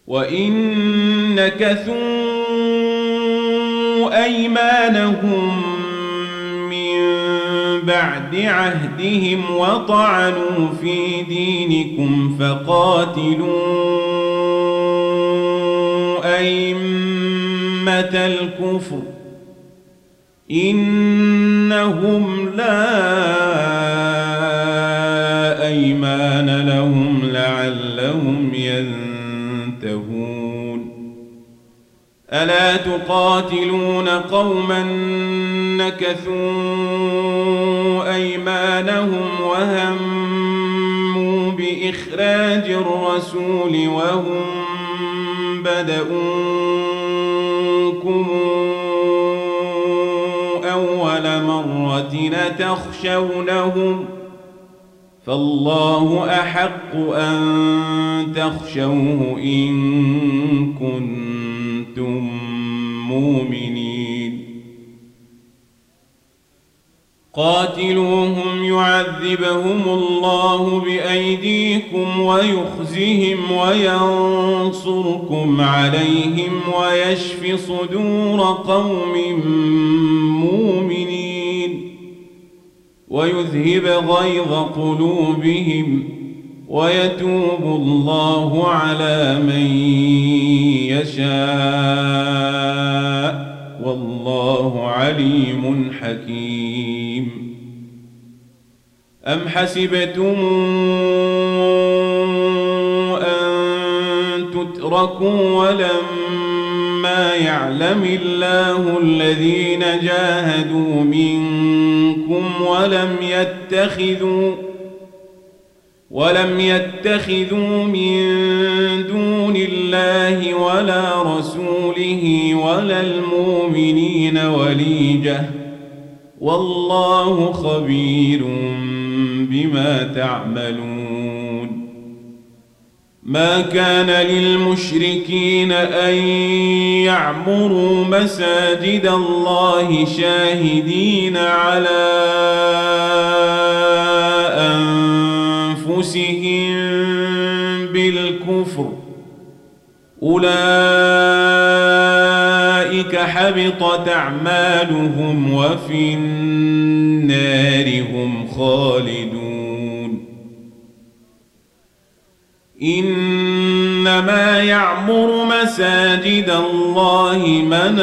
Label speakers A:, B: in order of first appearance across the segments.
A: وإن نكثوا أيمانهم من بعد عهدهم وطعنوا في دينكم فقاتلوا أئمة الكفر إنهم لا أيمان لهم لعلهم ينتهون ألا تقاتلون قوما نكثوا أيمانهم وهموا بإخراج الرسول وهم بدؤوكم أول مرة تخشونهم فالله أحق أن تخشوه إن كنتم مؤمنين قاتلوهم يعذبهم الله بأيديكم ويخزهم وينصركم عليهم ويشف صدور قوم مؤمنين ويذهب غيظ قلوبهم ويتوب الله على من يشاء والله عليم حكيم أم حسبتم أن تتركوا ولما يعلم الله الذين جاهدوا منكم ولم يتخذوا من دون الله ولا رسوله ولا المؤمنين وليجة والله خبير بما تعملون ما كان للمشركين أن يعمروا مساجد الله شاهدين على أنفسهم بالكفر أولئك حبطت أعمالهم وفي النار هم خالدون إنما يعمر مساجد الله من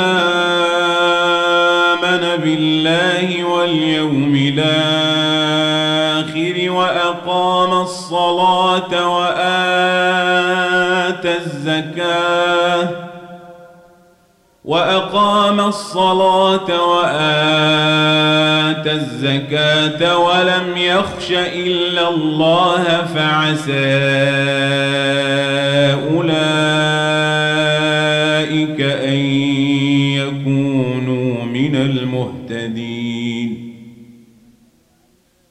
A: آمن بالله واليوم الآخر وأقام الصلاة وآتى الزكاة ولم يخش إلا الله فعسى أولئك أن يكونوا من المهتدين